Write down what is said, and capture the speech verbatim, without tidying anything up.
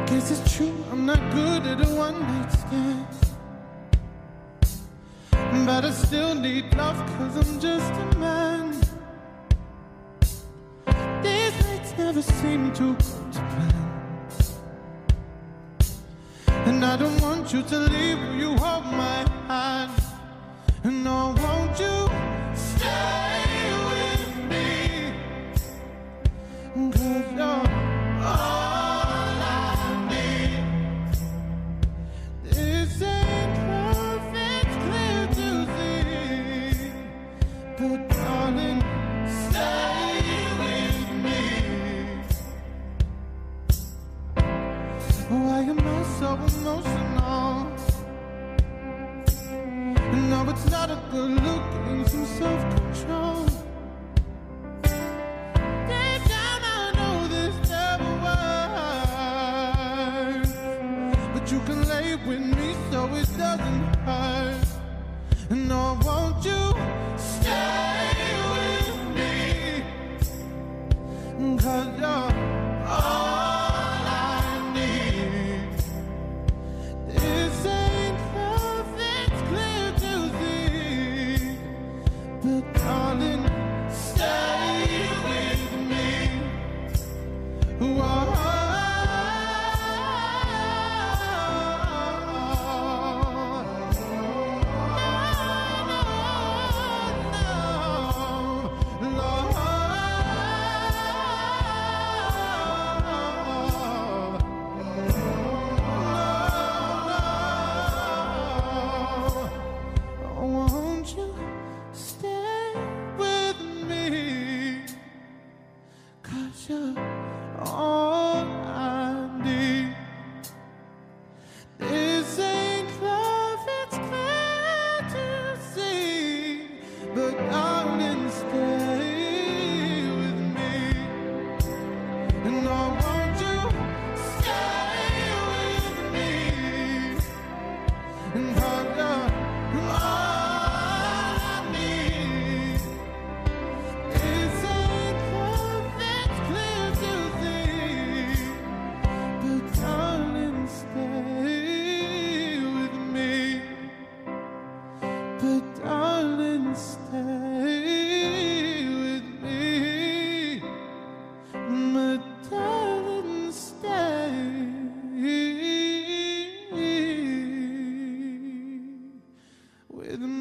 Guess it's true, I'm not good at a one-night stand, but I still need love, cause I'm just a man. These nights never seem to go to plan, and I don't want you to leave. Will you hold my hand? And no, won't you stay with me? Cause you're all I need. This ain't love, it's clear to see, but darling, stay with me. Why am I so emotional? No, it's not a good look, getting some self-control. Deep down I know this never works, but you can lay with me so it doesn't hurt. No, won't you stay with me? Cause you're all I need. This ain't love, it's clear to see, but darling, stay with me. Whoa. Won't you stay with me? Cause you're all I need. This ain't love, it's clear to see, but darling, stay with me. And I want you stay with me. And cause you're all I need. This ain't love, it's clear to see, but darling, stay with me. But darling, stay with me. But darling, stay with me.